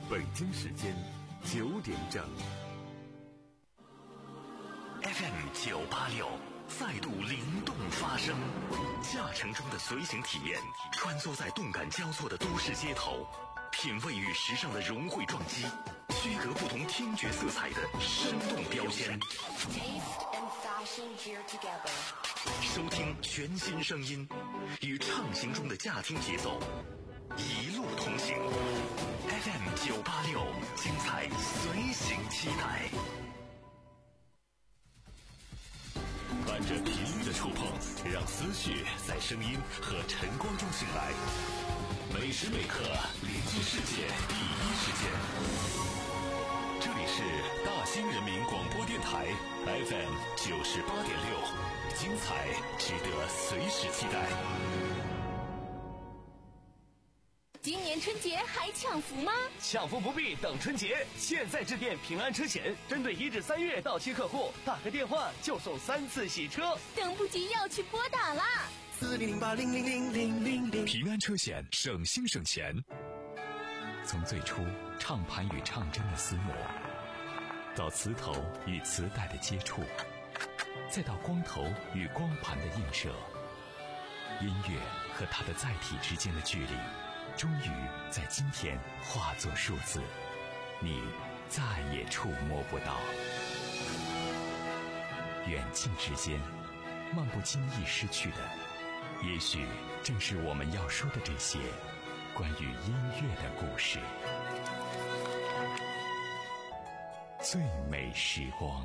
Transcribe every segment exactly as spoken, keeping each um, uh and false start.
北京时间九点整。 F M 九八六再度灵动发声，驾乘中的随行体验，穿梭在动感交错的都市街头，品味与时尚的融汇撞击，区隔不同听觉色彩的生动标签。收听全新声音，与畅行中的驾听节奏一路同行。F M 九八六，精彩随行期待。伴着频率的触碰，让思绪在声音和晨光中醒来。每时每刻连接世界第一时间。这里是大兴人民广播电台 F M 九十八点六，精彩值得随时期待。 今年春节还抢福吗？ 抢福不必等春节，现在致电平安车险，针对一至三月到期客户，打个电话就送三次洗车。 等不及要去拨打啦！ 四零零八零零零零零零。 平安车险，省心省钱。从最初唱盘与唱针的厮磨，到磁头与磁带的接触，再到光头与光盘的映射，音乐和它的载体之间的距离，终于在今天化作数字，你再也触摸不到。远近之间，漫不经意失去的，也许正是我们要说的这些关于音乐的故事。最美时光。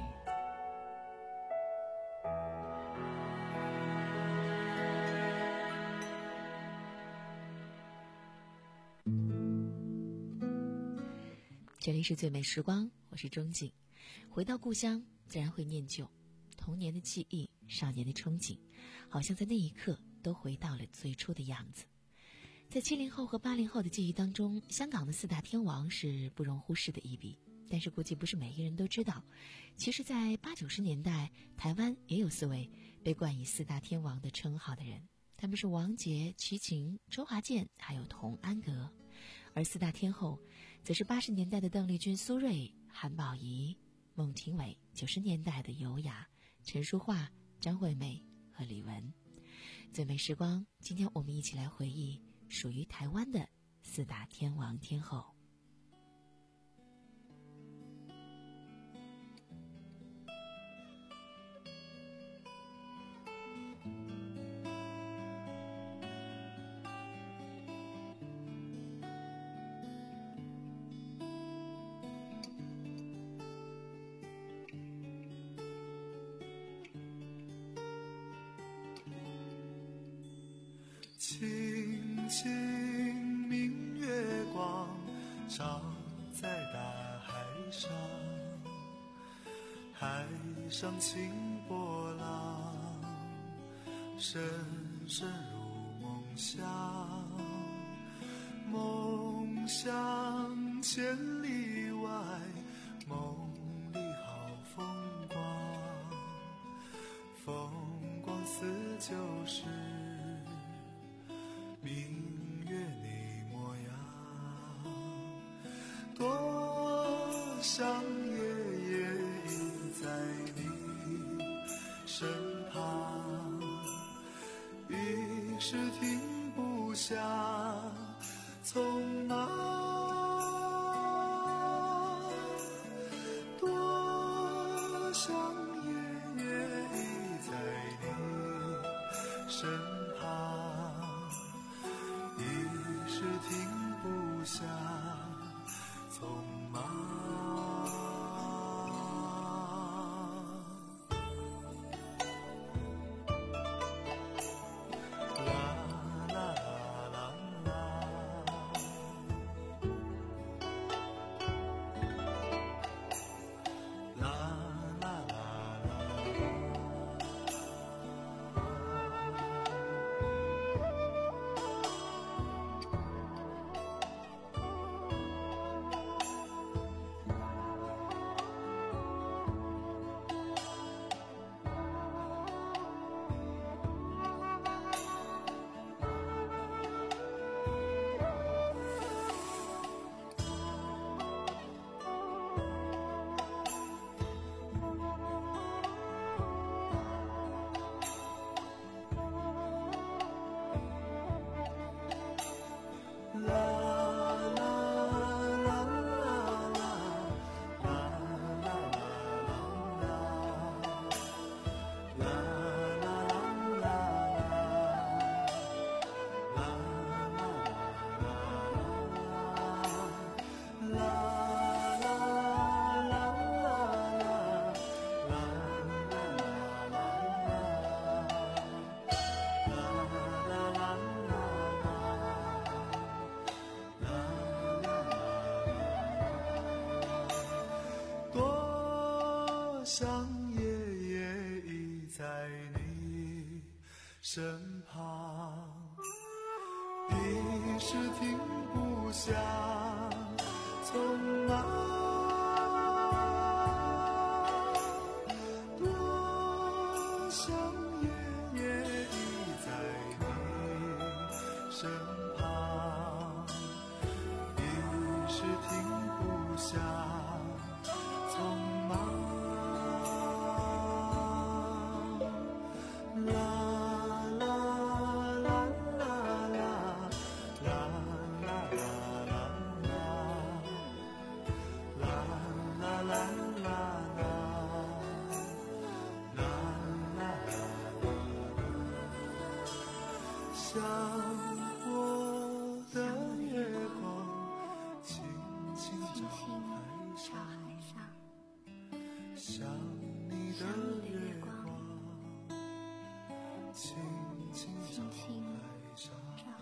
这里是最美时光，我是钟景。回到故乡，自然会念旧，童年的记忆，少年的憧憬，好像在那一刻都回到了最初的样子。在七零后和八零后的记忆当中，香港的四大天王是不容忽视的一笔。但是估计不是每一个人都知道，其实在八九十年代，台湾也有四位被冠以四大天王的称号的人，他们是王杰、齐秦、周华健还有童安格。而四大天后则是八十年代的邓丽君、苏芮、韩宝仪、孟庭苇，九十年代的尤雅、陈淑桦、张惠妹和李玟。最美时光，今天我们一起来回忆属于台湾的四大天王天后。 轻轻明月光照在大海上，海上清波浪，深深入梦乡。梦想千里外，梦里好风光，风光似旧时明月你模样，多想夜夜依在你身旁，一时停不下匆忙，多想夜夜依在你身旁，一时停不下匆忙。 想夜夜依在你身旁，一时停不下匆忙，多想夜夜依在你身旁，一时停不下匆忙。像我的月光轻轻照海上，像你的月光轻轻照海上。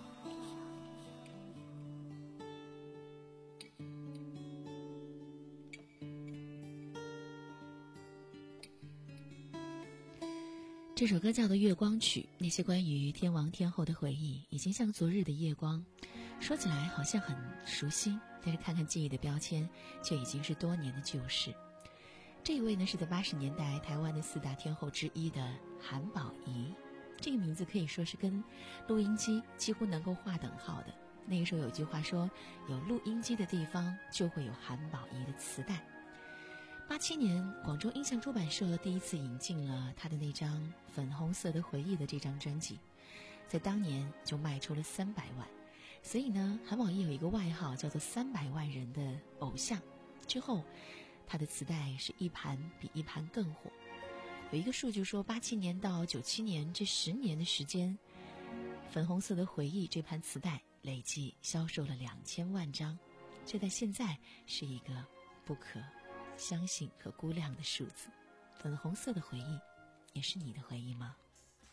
这首歌叫做《月光曲》，那些关于天王天后的回忆已经像昨日的夜光，说起来好像很熟悉，但是看看记忆的标签却已经是多年的旧事。这一位呢是在八十年代台湾的四大天后之一的韩宝仪，这个名字可以说是跟录音机几乎能够划等号的。那个时候有一句话说，有录音机的地方就会有韩宝仪的磁带。八七年，广州音像出版社第一次引进了他的那张《粉红色的回忆》的这张专辑，在当年就卖出了三百万，所以呢，韩宝仪有一个外号叫做三百万人的偶像。之后，他的磁带是一盘比一盘更火。有一个数据说，八七年到九七年这十年的时间，《粉红色的回忆》这盘磁带累计销售了两千万张，这在现在是一个不可相信和估量的数字。粉红色的回忆，也是你的回忆吗？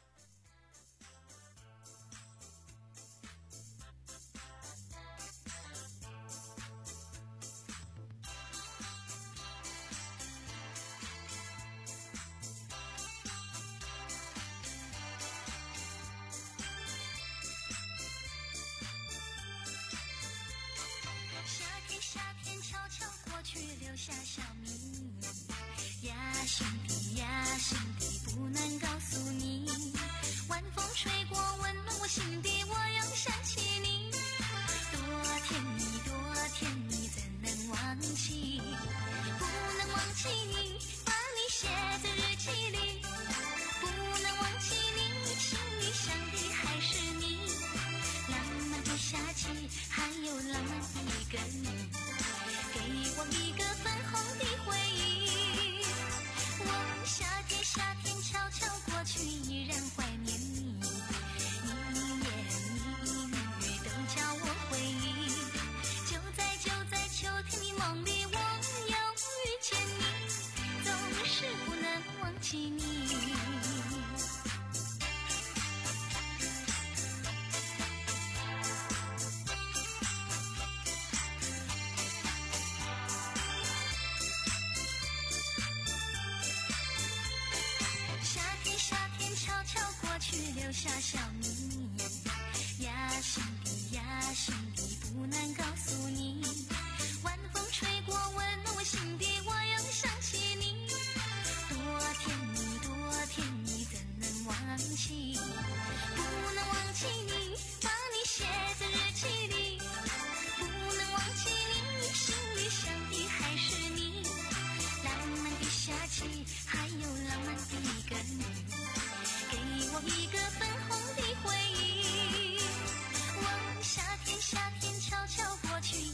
留下小秘密呀，兄弟呀，兄弟不能告诉你。晚风吹过，温暖我心底，我仍想起你。多甜蜜，多甜蜜，怎能忘记？不能忘记你，把你写在日记里。不能忘记你，心里想的还是你。浪漫的夏季，还有浪漫的一个你。给我一个粉红的回忆，我夏天夏天悄悄过去，依然怀念你。一言一语都叫我回忆，就在就在秋天的梦里，我又遇见你，总是不能忘记你。留下小秘密呀，兄弟呀，兄弟不能告诉你。晚风吹过，温暖我心底，我仍想起你。多甜蜜，多甜蜜，怎能忘记？不能忘记你，把你写在日记里。不能忘记你，心里想的还是你。浪漫的夏季，还有浪漫的一个你。给我一个粉红的回忆，我夏天夏天悄悄过去。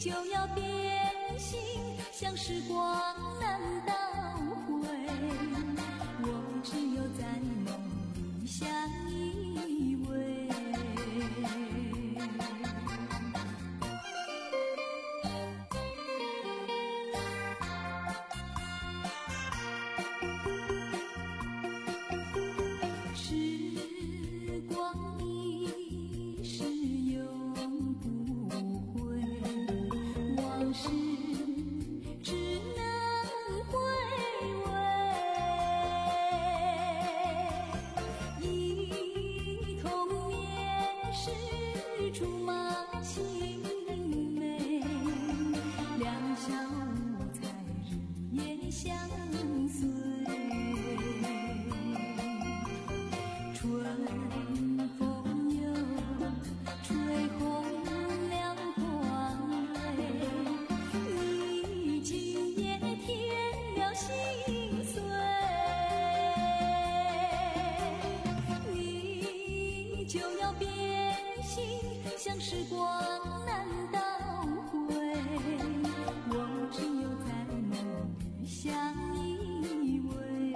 就要变心，像时光难倒回，我只有在梦里相依偎。时光一逝永不回，往事只能回味。忆童年时竹马青梅，两小无猜日夜相随。春风又吹红了花蕊，你今夜添了心碎，你就要变心，像时光难倒回，我只有在梦里相依偎。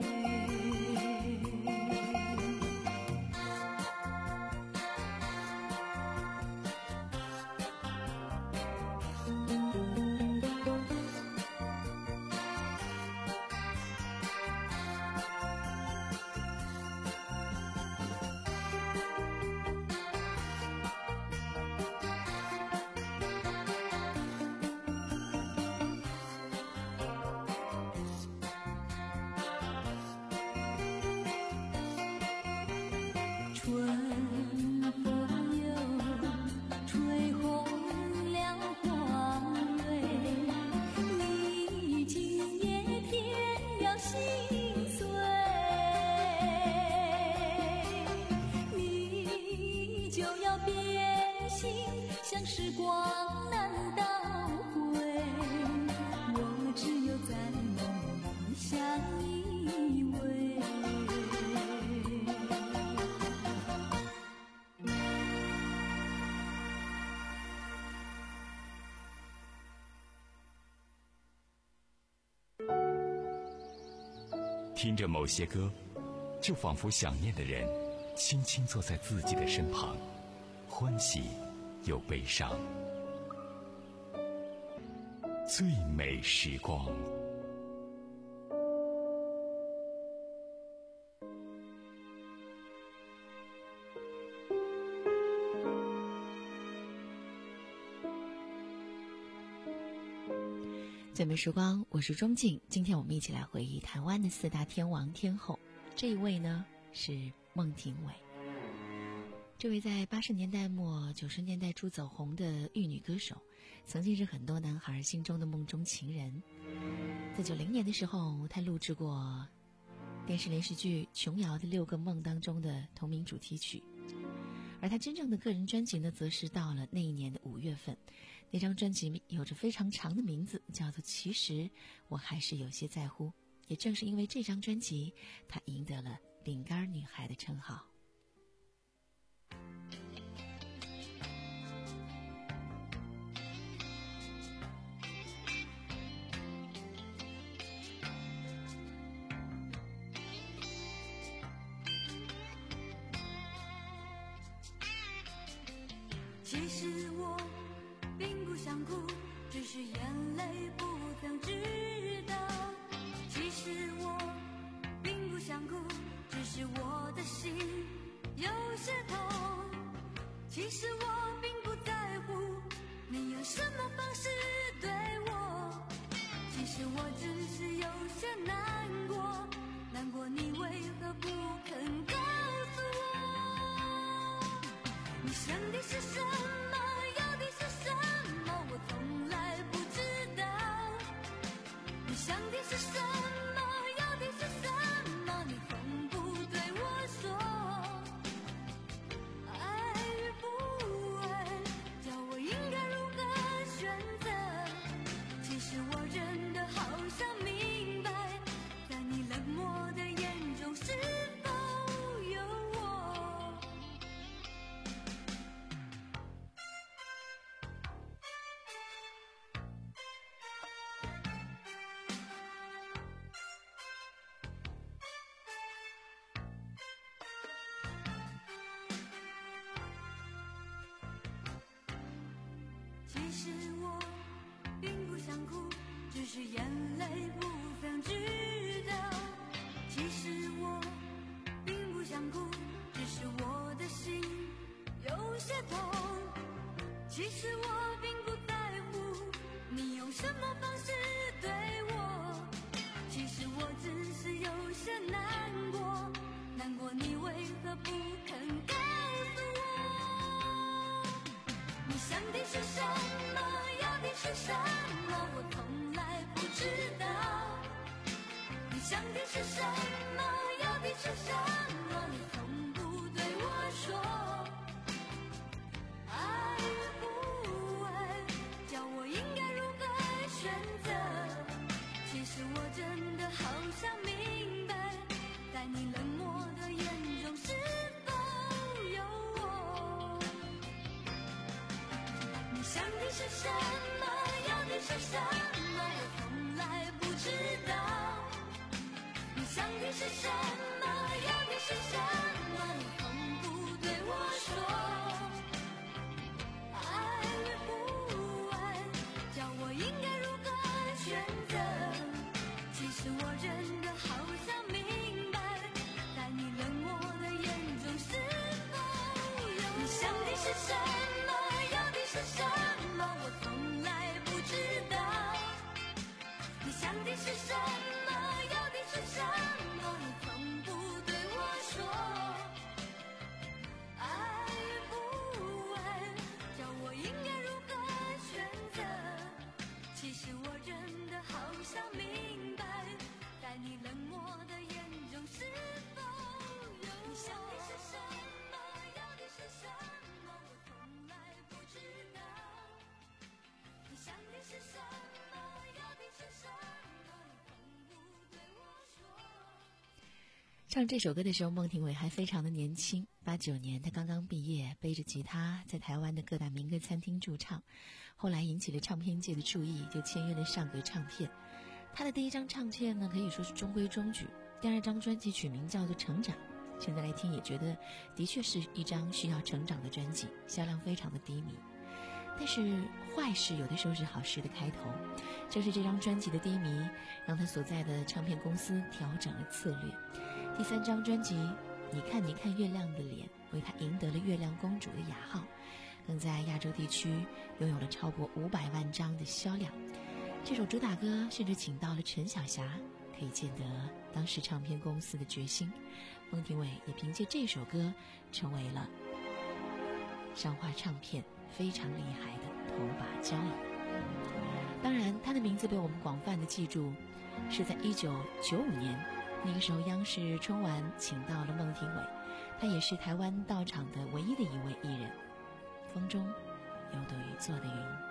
春风又吹红了花蕊，你今夜添了心碎，你就要变心，像时光难倒回，我只有在梦里相依偎。 听着某些歌，就仿佛想念的人轻轻坐在自己的身旁，欢喜又悲伤。最美时光。 最美时光，我是钟静。今天我们一起来回忆台湾的四大天王天后。这一位呢是孟庭苇。这位在八十年代末九十年代初走红的玉女歌手，曾经是很多男孩心中的梦中情人。在九零年的时候，她录制过电视连续剧琼瑶的六个梦当中的同名主题曲。而她真正的个人专辑呢，则是到了那一年的五月份，那张专辑有着非常长的名字，叫做《其实我还是有些在乎》。也正是因为这张专辑，她赢得了饼干女孩的称号。 其实我并不想哭，只是眼泪不曾知道。其实我并不想哭，只是我的心有些痛。其实我并不在乎你用什么方式对我，其实我只是有些难过，难过你为何不肯告诉我，你想的是什么，要的是什么，我从来不知道。你想的是什么，要的是什么，你从不对我说。爱与不爱，叫我应该如何选择？其实我真的好想明白，在你冷漠的眼中是否有我。 其实我并不想哭，只是眼泪不曾知道。其实我并不想哭，只是我的心有些痛。其实我并不在乎你用什么方式对我，其实我只是有些难过，难过你为何不肯告诉我，你想的是什么，要的是什么，我从来不知道。你想的是什么，要的是什么，你从不对我说。爱不爱，叫我应该如何选择？其实我真的好想明白，在你冷漠的眼中是否有我？你想的是什么，要的是什么，我从来不知道。你想的是什么，要的是什么，你从不对我说。爱不爱，叫我应该如何选择？其实我真的好想明白，在你冷漠的眼中是否有我？你想的是什么，要的是什么，我从来不知道。你想的是什么，要的是什么，你从不对我说。爱不爱，叫我应该如何选择？其实我真的好想明白，在你冷漠的眼中是否有我？你想的是什么，要的是什么，我从来不知道。你想的是什么，要的是什么，你从不对我说。 唱这首歌的时候，孟庭苇还非常的年轻，八九年她刚刚毕业，背着吉他在台湾的各大民歌餐厅驻唱，后来引起了唱片界的注意，就签约了上格唱片。她的第一张唱片呢，可以说是中规中矩，第二张专辑取名叫做《成长》，现在来听也觉得的确是一张需要成长的专辑，销量非常的低迷。但是坏事有的时候是好事的开头，就是这张专辑的低迷让他所在的唱片公司调整了策略。第三张专辑《你看你看月亮的脸》为他赢得了月亮公主的雅号，更在亚洲地区拥有了超过五百万张的销量。这首主打歌甚至请到了陈小霞，可以见得当时唱片公司的决心。孟庭苇也凭借这首歌成为了上华唱片非常厉害的头把交椅。当然他的名字被我们广泛的记住是在一九九五年，那个时候央视春晚请到了孟庭苇，她也是台湾到场的唯一的一位艺人。风中有朵雨做的云。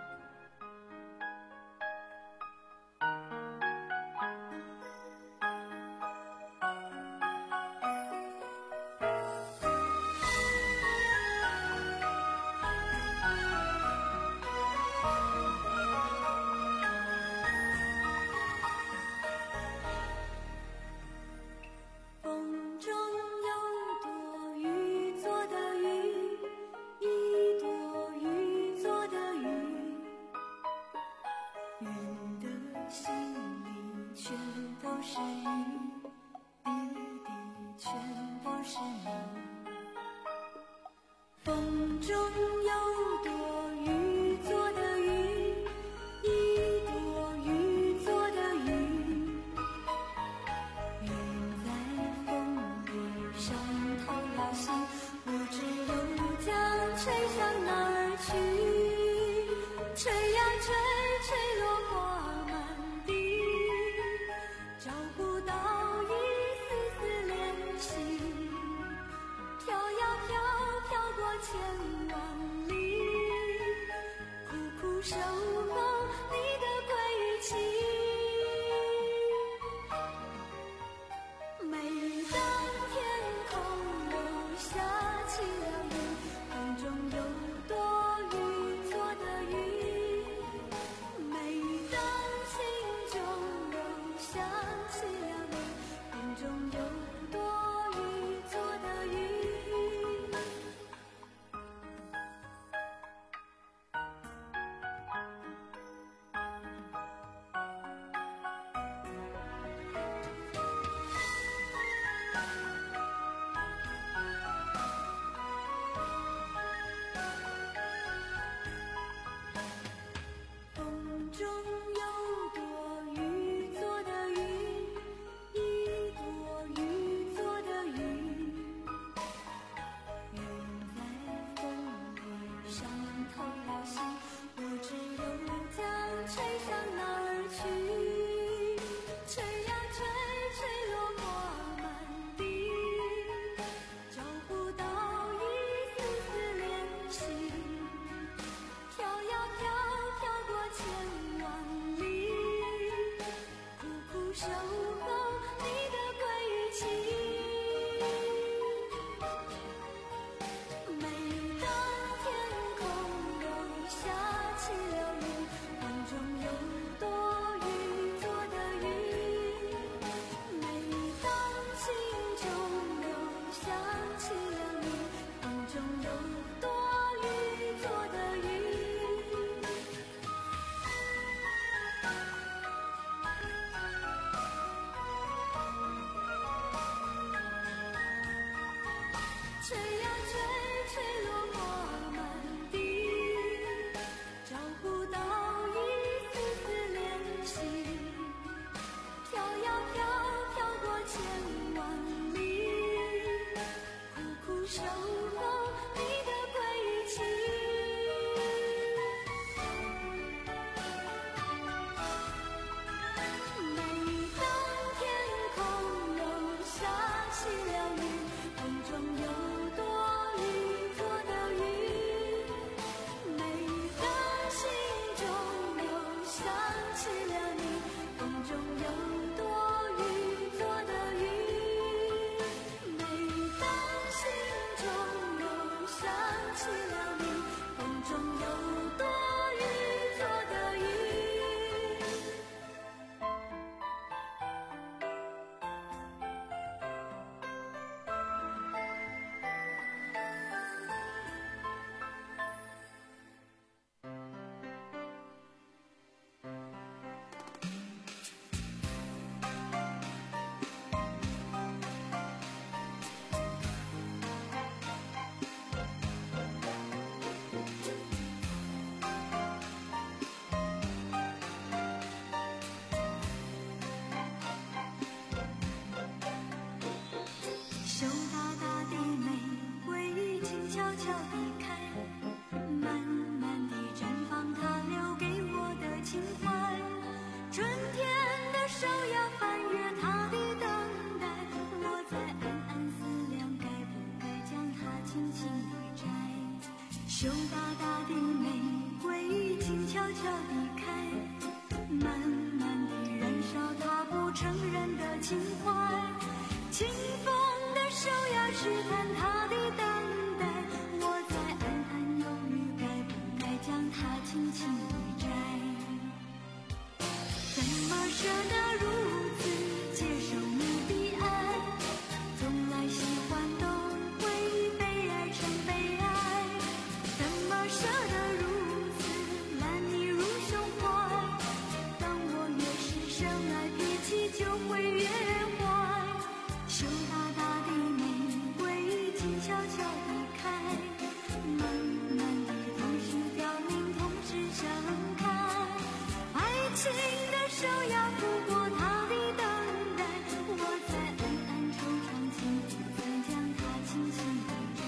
羞答答的玫瑰静悄悄地开，慢慢地燃烧它不承认的情怀，清风的手呀试探它的等待，我在暗暗犹豫该不该将它轻轻地摘，怎么舍得如此接受你的爱，从来喜欢都会被爱成悲哀，怎么舍得如此揽你入胸怀，当我越是深爱脾气就会越坏，羞答答的玫瑰静悄悄地开，慢慢地同时凋零同时盛开，爱情的手要抚过它的等待，我在暗暗惆怅情不曾将它轻轻地摘。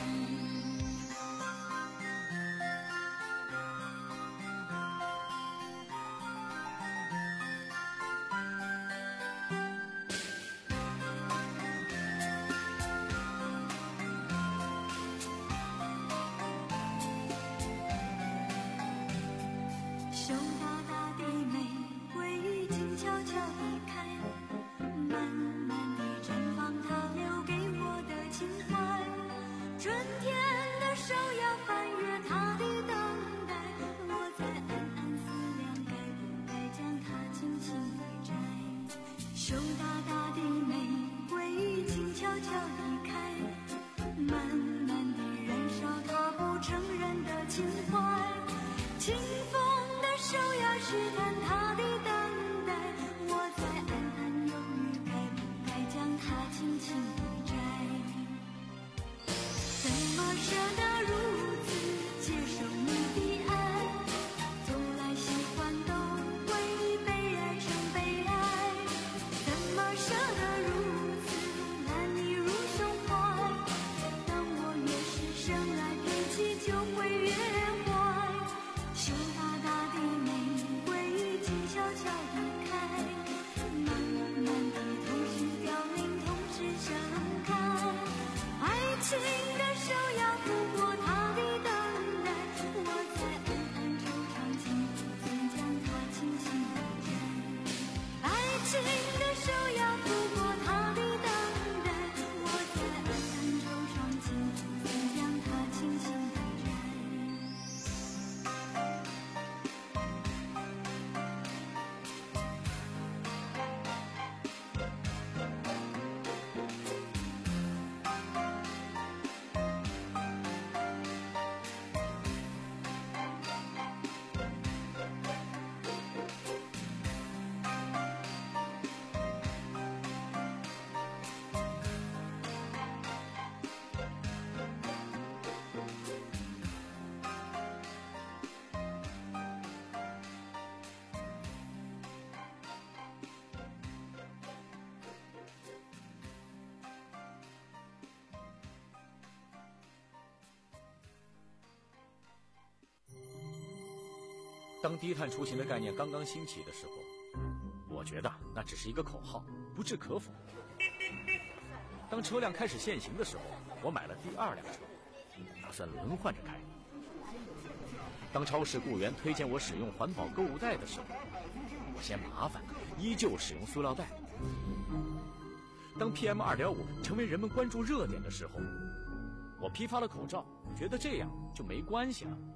羞答答的玫瑰静悄悄地开，慢慢地绽放它留给我的情怀，春天的手要翻越它的等待，我在暗暗思量该不该将它轻轻地摘，羞答答的玫瑰静悄悄地开，慢慢地燃烧它不承认的情怀，清风的手呀试探它的等待，我在暗暗犹豫该不该将它轻轻地摘，怎么舍得如此接受你的爱，从来喜欢都会被爱成悲哀，怎么舍得如此揽你入胸怀，当我越是深爱脾气就会越坏，羞答答的玫瑰静悄悄地开，慢慢地同时凋零同时盛开，爱情的手要抚过它的等待，我在暗暗惆怅情不曾将它轻轻地摘，爱情的手要抚过它的等待，我在暗暗惆怅情不曾将它轻轻地摘。 当低碳出行的概念刚刚兴起的时候，我觉得那只是一个口号，不置可否。当车辆开始限行的时候，我买了第二辆车，打算轮换着开。当超市雇员推荐我使用环保购物袋的时候，我嫌麻烦，依旧使用塑料袋。当 P M 二点五 成为人们关注热点的时候，我批发了口罩，觉得这样就没关系了。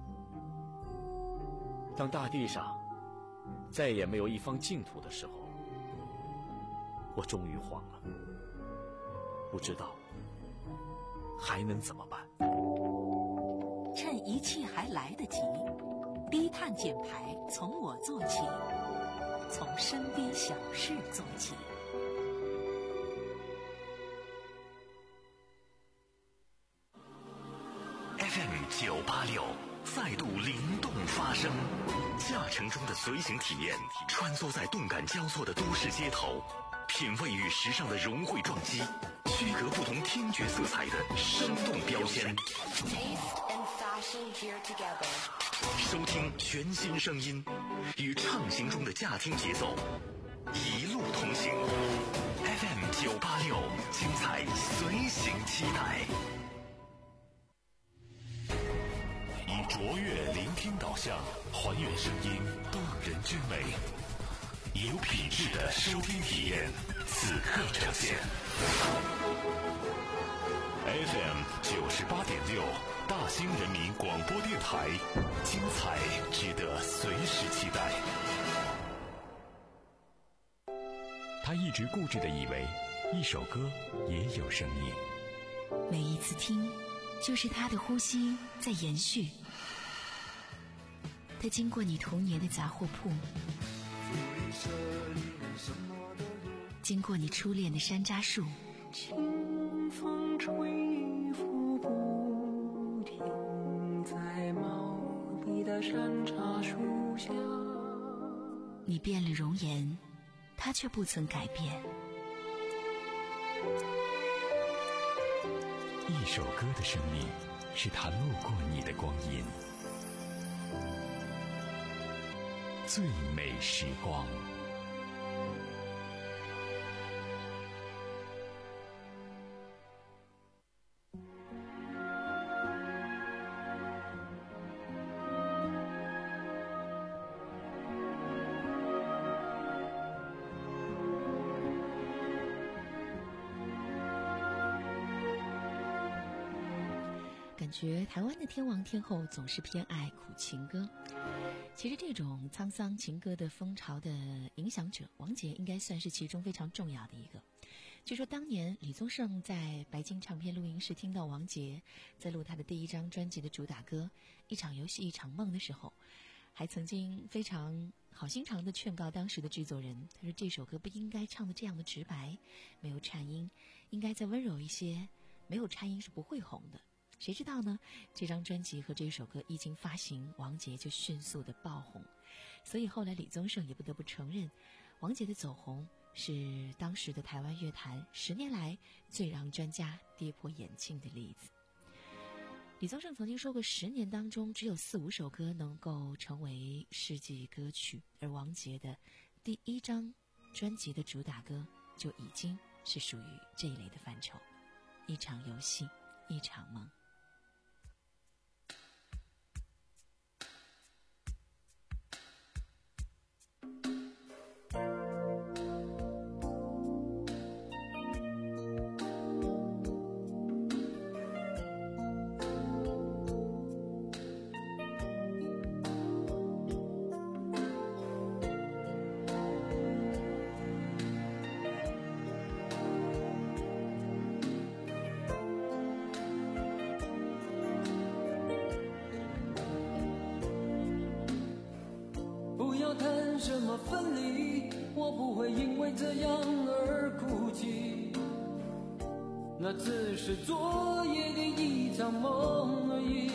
当大地上再也没有一方净土的时候，我终于慌了，不知道还能怎么办。 趁一切还来得及，低碳减排从我做起，从身边小事做起。 F M 九八六再度灵动发声，驾乘中的随行体验，穿梭在动感交错的都市街头，品味与时尚的融汇撞击，区隔不同听觉色彩的生动标签。收听全新声音，与畅行中的驾听节奏，一路同行。F M 九八六，精彩随行期待。 卓越聆听导向，还原声音动人之美，有品质的收听体验，此刻呈现。F M 九十八点六，大兴人民广播电台，精彩值得随时期待。他一直固执地以为，一首歌也有生命。 每一次听，就是他的呼吸在延续。他经过你童年的杂货铺，经过你初恋的山楂树， 清风吹拂不停，在茂密的山楂树下。 你变了容颜，他却不曾改变。 一首歌的生命，是他路过你的光阴。最美时光。 感觉台湾的天王天后总是偏爱苦情歌。其实这种沧桑情歌的风潮的影响者，王杰应该算是其中非常重要的一个。据说当年李宗盛在白金唱片录音室听到王杰在录他的第一张专辑的主打歌《一场游戏一场梦》的时候，还曾经非常好心肠地劝告当时的制作人，他说这首歌不应该唱的这样的直白，没有颤音，应该再温柔一些，没有颤音是不会红的。谁知道呢？这张专辑和这首歌一经发行，王杰就迅速的爆红。所以后来李宗盛也不得不承认，王杰的走红是当时的台湾乐坛十年来最让专家跌破眼镜的例子。李宗盛曾经说过，十年当中只有四五首歌能够成为世纪歌曲，而王杰的第一张专辑的主打歌就已经是属于这一类的范畴。一场游戏，一场梦。 谈什么分离，我不会因为这样而哭泣，那只是昨夜的一场梦而已。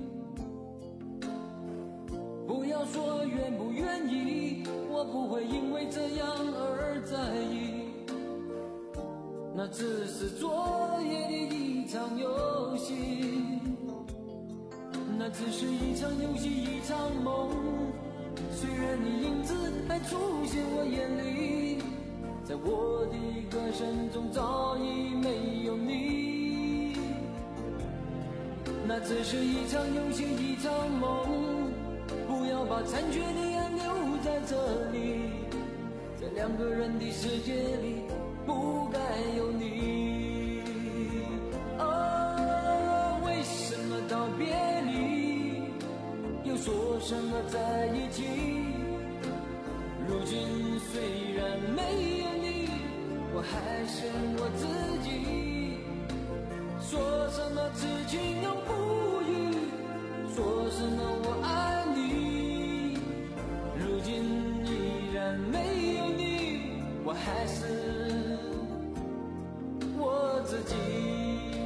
不要说愿不愿意，我不会因为这样而在意，那只是昨夜的一场游戏，那只是一场游戏一场梦。虽然你影子还出现我眼里，在我的歌声中早已没有你，那只是一场游戏一场梦。不要把残缺的爱留在这里，在两个人的世界里不该有你。啊，为什么道别离又说什么在一起，如今虽然没有你，我还是我自己。说什么痴情永不渝，说什么我爱你，如今依然没有你，我还是我自己。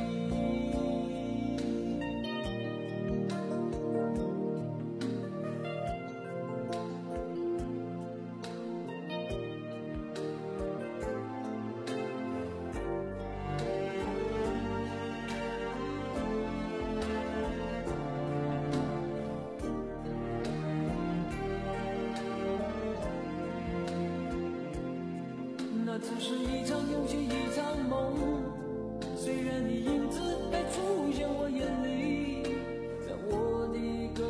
那只是一场游戏一场梦，虽然你影子还出现我眼里，在我的歌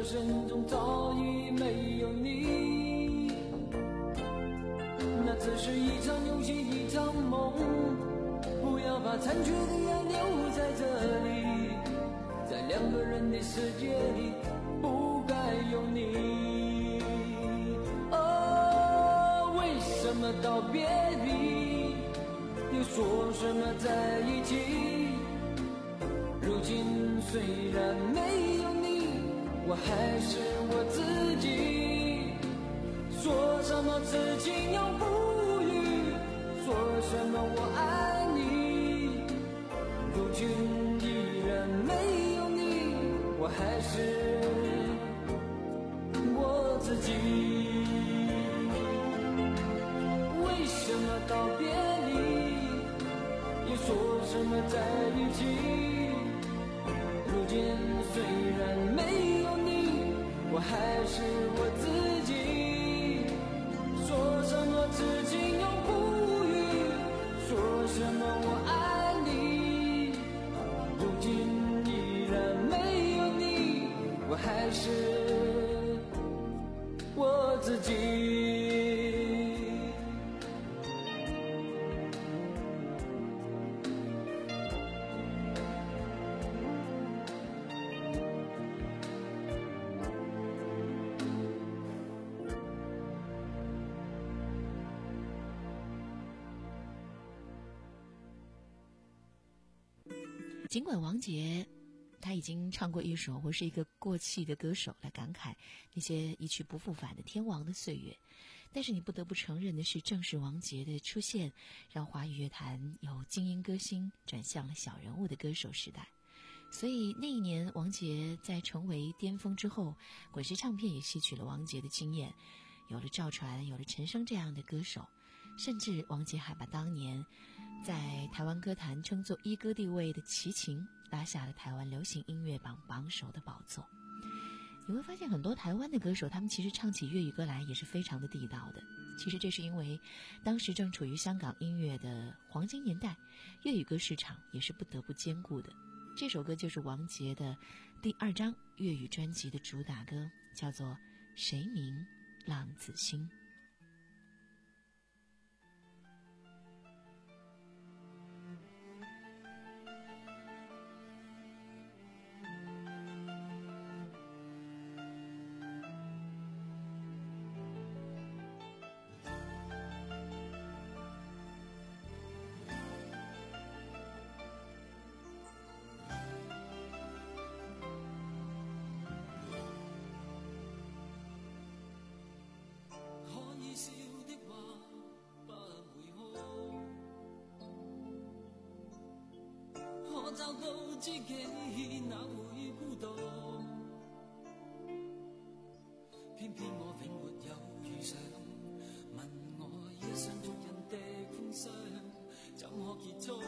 梦，不要把残缺的爱留在这里，在两个人的世界里不该有你。哦，为什么道别离，又说什么在一起？如今虽然没有你，我还是我自己。说什么此情永不渝，说什么我爱你，如今依然没有你，我还是我自己。为什么道别离，又说什么在一起？如今虽然没有你，我还是我自己。说什么此情永不渝，说什么我爱你，如今依然没有你，我还是我自己。 尽管王杰他已经唱过一首《我是一个过气的歌手》来感慨那些一去不复返的天王的岁月，但是你不得不承认的是，正是王杰的出现，让华语乐坛由精英歌星转向了小人物的歌手时代。所以那一年王杰在成为巅峰之后，滚石唱片也吸取了王杰的经验，有了赵传，有了陈升这样的歌手，甚至王杰还把当年在台湾歌坛称作一哥地位的齐秦拉下了台湾流行音乐榜榜首的宝座。你会发现很多台湾的歌手，他们其实唱起粤语歌来也是非常的地道的。其实这是因为当时正处于香港音乐的黄金年代，粤语歌市场也是不得不兼顾的。这首歌就是王杰的第二张粤语专辑的主打歌，叫做《谁明浪子心》。 找到自己哪會孤獨，偏偏我並沒有遇上，問我一生中人的歡傷怎可結束？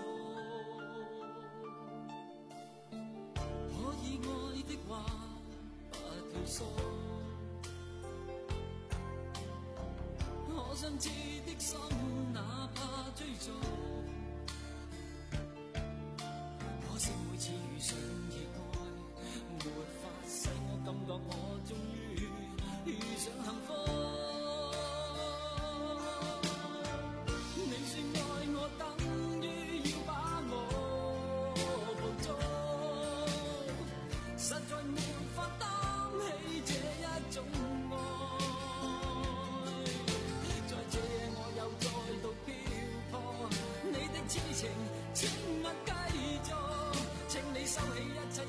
可以愛的話不退縮，可想知的心哪怕追逐。每次遇上意外，沒法使我感覺我終於遇上幸福。你說愛我等於要把我捕捉，實在沒法擔起這一種愛。在這夜我又再度漂泊，你的痴情請勿繼續。請你收起一切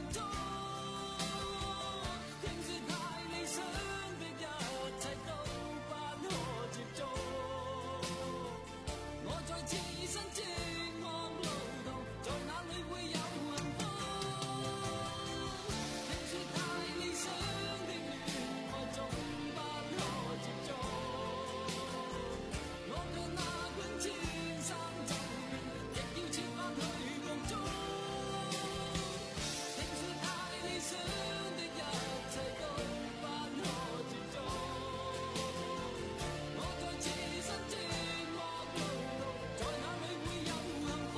痛。情是太理想的一切都不可接觸，我在自身寂寞路途，在哪裏會有幸福？情是太理想的戀愛總不可接觸，我對那管千山走遍，亦要設法去共觸。情是太理想的一切都不可接觸，我在自身寂寞路途，在哪裏會有幸福？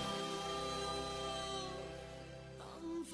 幸福。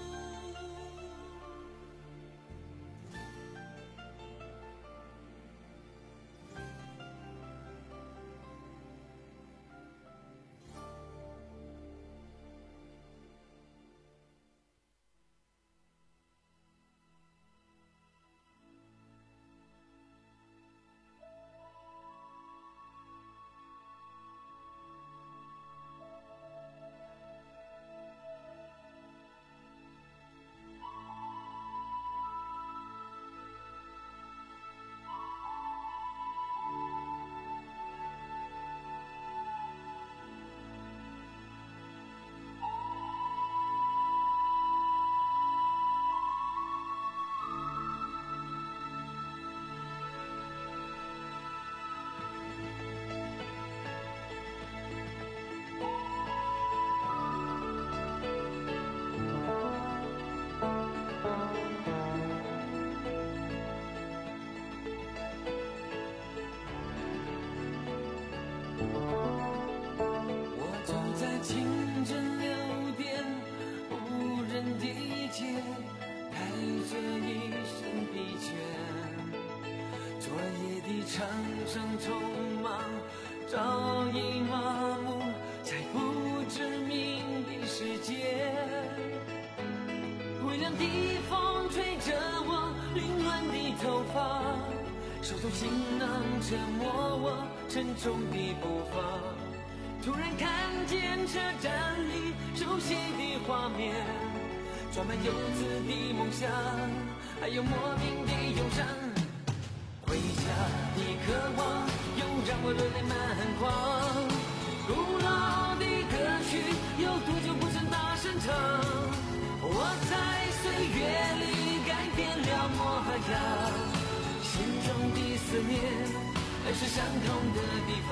我走在清真六点无人的街，开着一身疲倦，昨夜的长城匆忙，早已麻木在不知名的世界。微凉的风吹着我凌乱的头发，手中行囊折磨我沉重的步伐。突然看见车站里熟悉的画面，装满游子的梦想，还有莫名的忧伤。回家的渴望又让我热泪满眶，古老的歌曲有多久不曾大声唱？我在岁月里改变了模样，心中的思念还是相同的地方。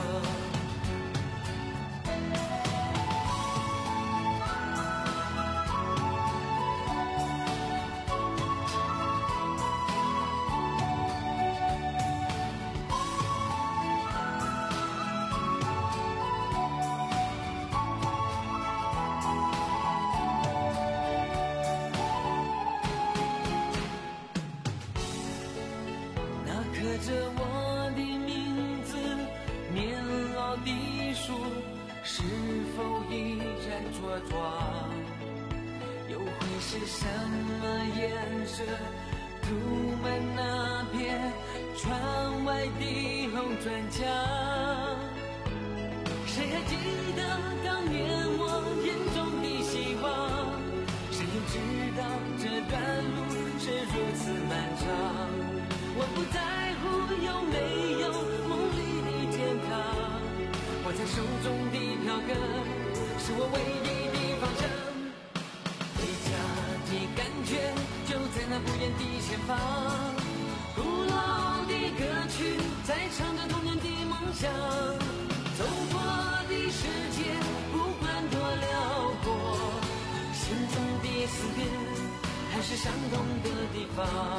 刻着我的名字，年老的树是否依然茁壮？又会是什么颜色涂满那片窗外的红砖墙？谁还记得当年我眼中的希望？谁又知道这段路是如此漫长？我不在乎有没有梦里的天堂，握在手中的票根是我唯一的方向。回家的感觉就在那不远的前方，古老的歌曲在唱着童年的梦想。走过的世界不管多辽阔，心中的思念还是相同的地方。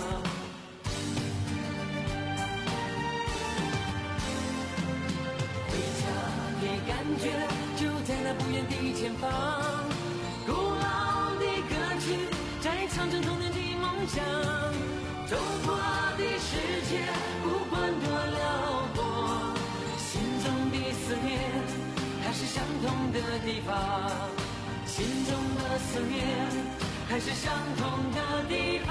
感觉就在那不远的前方，古老的歌曲在唱着童年的梦想。走过的世界不管多辽阔，心中的思念还是相同的地方，心中的思念还是相同的地方。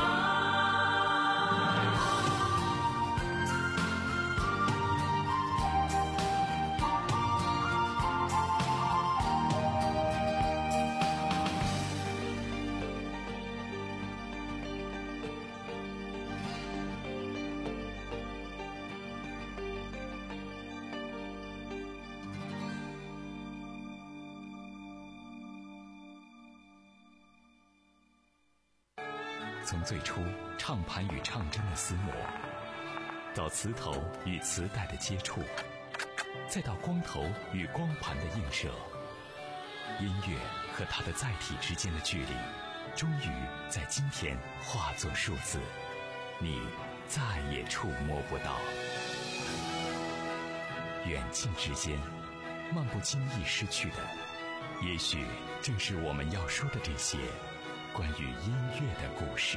从最初唱盘与唱针的厮磨，到磁头与磁带的接触，再到光头与光盘的映射，音乐和它的载体之间的距离，终于在今天化作数字，你再也触摸不到。远近之间，漫不经意失去的，也许正是我们要说的这些关于音乐的故事。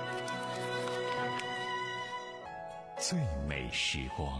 最美时光。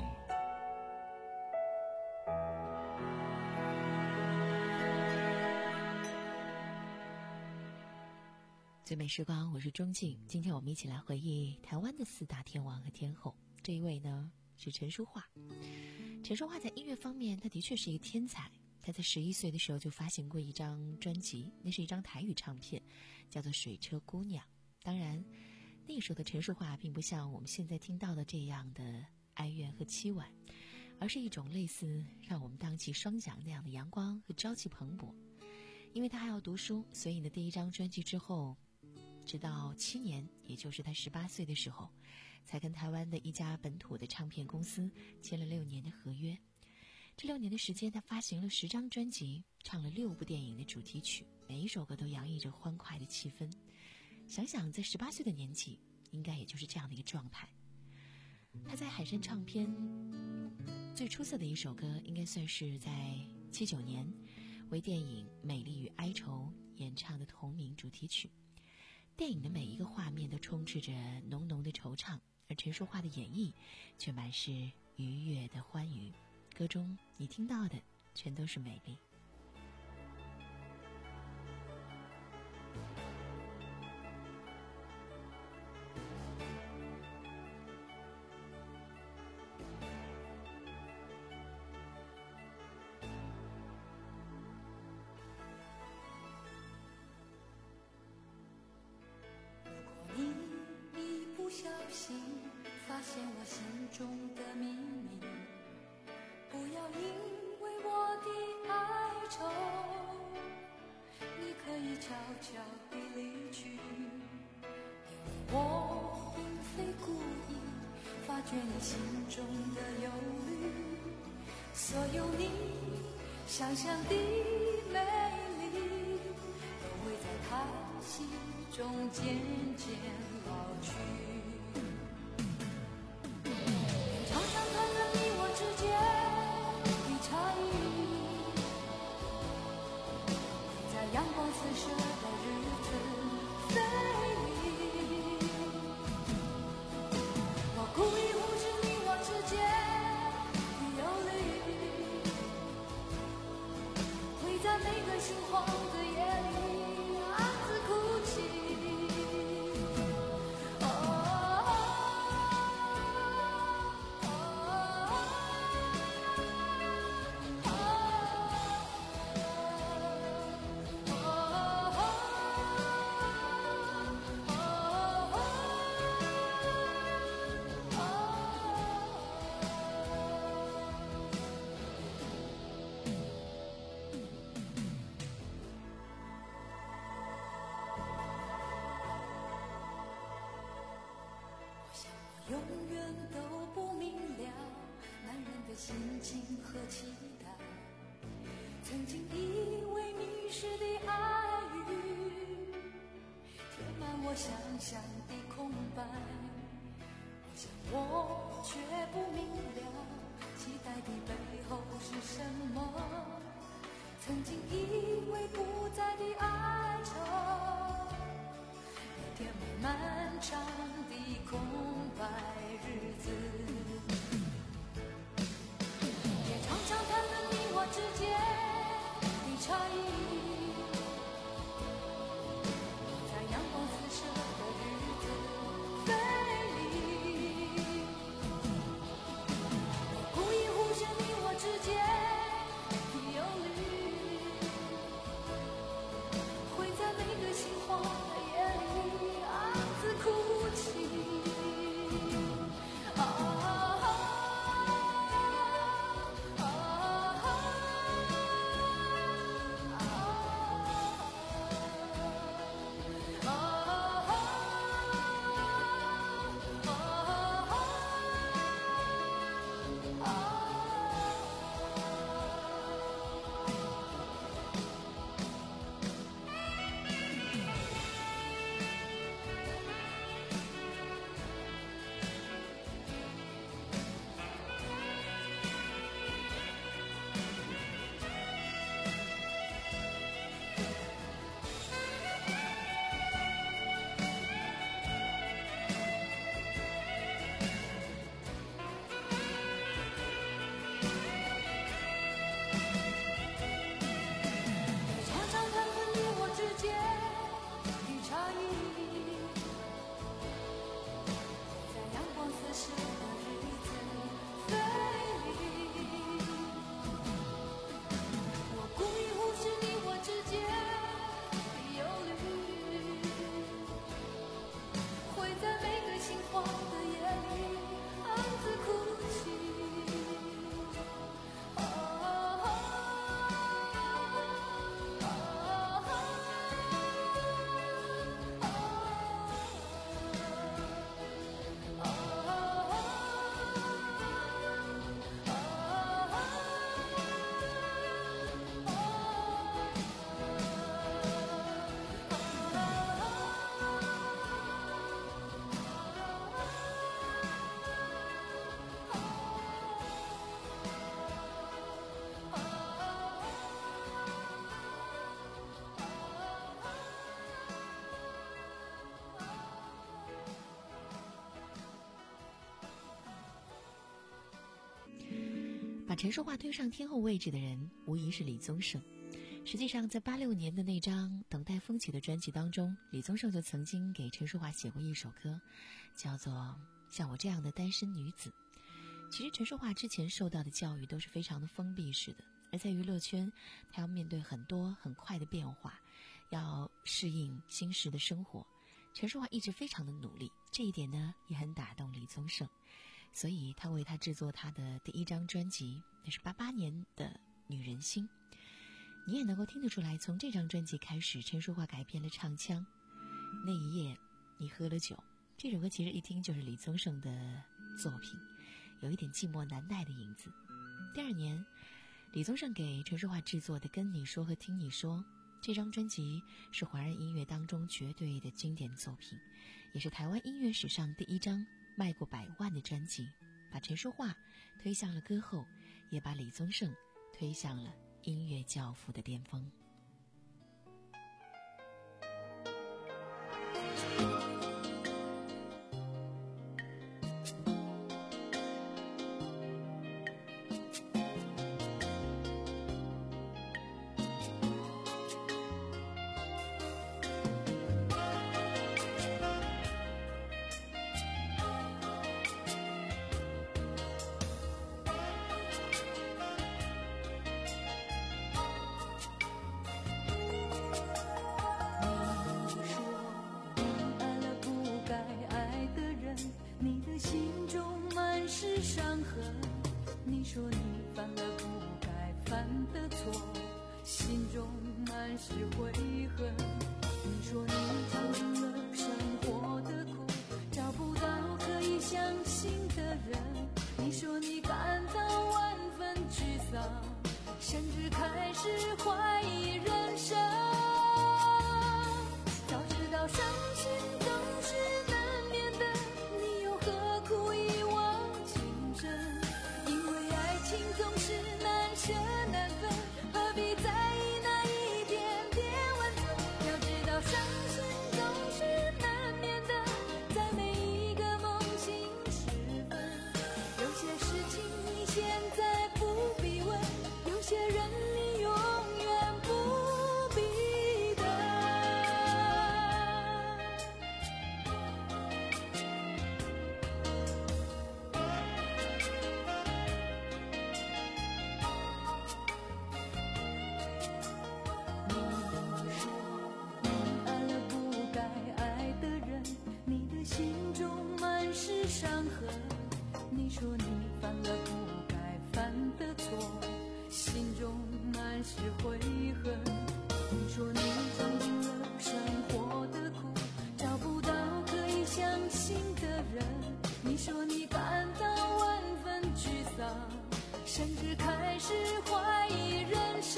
最美时光，我是钟静。今天我们一起来回忆台湾的四大天王和天后。这一位呢是陈淑桦。陈淑桦在音乐方面，他的确是一个天才。他在十一岁的时候就发行过一张专辑，那是一张台语唱片，叫做《水车姑娘》。当然，那时候的陈淑桦并不像我们现在听到的这样的哀怨和凄婉，而是一种类似让我们荡起双桨那样的阳光和朝气蓬勃。因为他还要读书，所以呢，第一张专辑之后，直到七年，也就是他十八岁的时候，才跟台湾的一家本土的唱片公司签了六年的合约。这六年的时间，他发行了十张专辑，唱了六部电影的主题曲，每一首歌都洋溢着欢快的气氛。想想在十八岁的年纪，应该也就是这样的一个状态。他在海山唱片最出色的一首歌，应该算是在七九年为电影《美丽与哀愁》演唱的同名主题曲。电影的每一个画面都充斥着浓浓的惆怅，而陈淑桦的演绎却满是愉悦的欢愉。歌中你听到的全都是美丽。 小心发现我心中的秘密，不要因为我的哀愁，你可以悄悄地离去，因为我并非故意发觉你心中的忧虑，所有你想象的美丽都会在叹息中渐渐老去。阳光四射的日子飞离，我故意忽视你我之间的忧虑，会在每个心慌的夜里暗自哭泣。永远都不明了男人的心情和期待，曾经以为迷失的爱语填满我想象的空白，我想我却不明了期待的背后是什么，曾经以为不在的哀愁填满漫长的空白日子，也常常谈论你我之间的差异，在阳光四射的日子飞离，我故意忽视你我之间的忧虑，会在每个心慌的夜里暗自哭泣。 把陈淑桦推上天后位置的人无疑是李宗盛。实际上在八六年的那张《等待风起》的专辑当中，李宗盛就曾经给陈淑桦写过一首歌，叫做《像我这样的单身女子》。其实陈淑桦之前受到的教育都是非常的封闭式的，而在娱乐圈她要面对很多很快的变化，要适应新时的生活。陈淑桦一直非常的努力，这一点呢也很打动李宗盛，所以他为他制作他的第一张专辑，那是八八年的《女人心》。你也能够听得出来，从这张专辑开始，陈淑桦改变了唱腔。那一夜你喝了酒，这首歌其实一听就是李宗盛的作品，有一点寂寞难耐的影子。第二年，李宗盛给陈淑桦制作的《跟你说》和《听你说》这张专辑是华人音乐当中绝对的经典作品，也是台湾音乐史上第一张卖过百万的专辑，把陈淑桦推向了歌后，也把李宗盛推向了音乐教父的巅峰。 你说你犯了不该犯的错，心中满是悔恨。你说你尝尽了生活的苦，找不到可以相信的人。你说你感到万分沮丧，甚至开始怀疑人生。早知道伤心总是难免的，你又何苦一往情深？情总是难舍难分，何必在意那一点点温存？要知道伤心总是难免的，在每一个梦醒时分。有些事情你现在不必问，有些人你永远不必等。伤痕，你说你犯了不该犯的错，心中满是悔恨。你说你尝尽了生活的苦，找不到可以相信的人。你说你感到万分沮丧，甚至开始怀疑人生。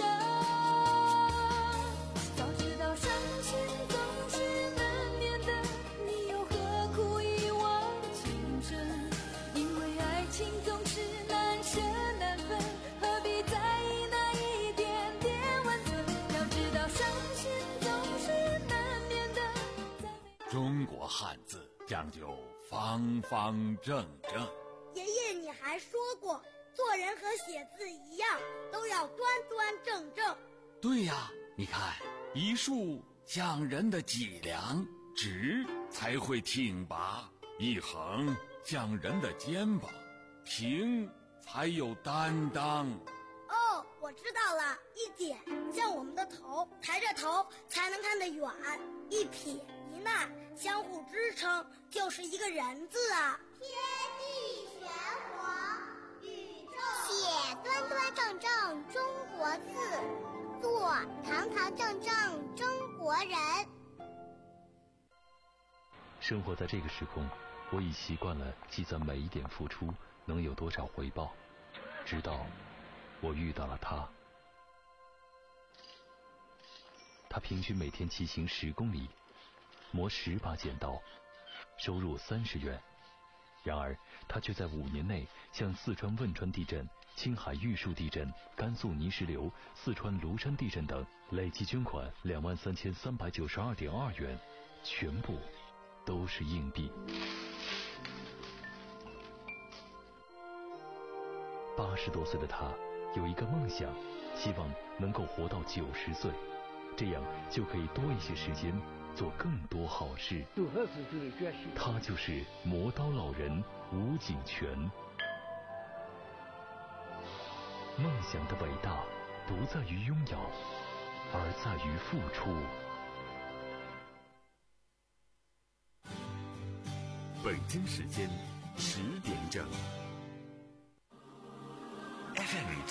早知道伤心总是难免的，你又何苦一往情深？因为爱情总是难舍难分，何必在意那一点点温存？要知道伤心总是难免的。 中国汉字讲究方方正正。 爷爷，你还说过，做人和写字一样，都要端端正正。 对呀，你看，一竖讲人的脊梁，直才会挺拔；一横讲人的肩膀，平才有担当。 哦，我知道了，一点像我们的头，抬着头才能看得远；一撇一捺相互支撑，就是一个人字啊。 天地玄黄，宇宙写端端正正中国字，做堂堂正正中国人。 生活在这个时空，我已习惯了计算每一点付出能有多少回报，直到我遇到了他。他平均每天骑行十公里，磨十把剪刀，收入三十元。然而他却在五年内向四川汶川地震、青海玉树地震、甘肃泥石流、四川庐山地震等累计捐款两万三千三百九十二点二元，全部都是硬币。 八十多岁的他有一个梦想，希望能够活到九十岁，这样就可以多一些时间做更多好事。 做好事就得决心。 他就是磨刀老人吴景全。梦想的伟大不在于拥有，而在于付出。 北京时间十点整。F M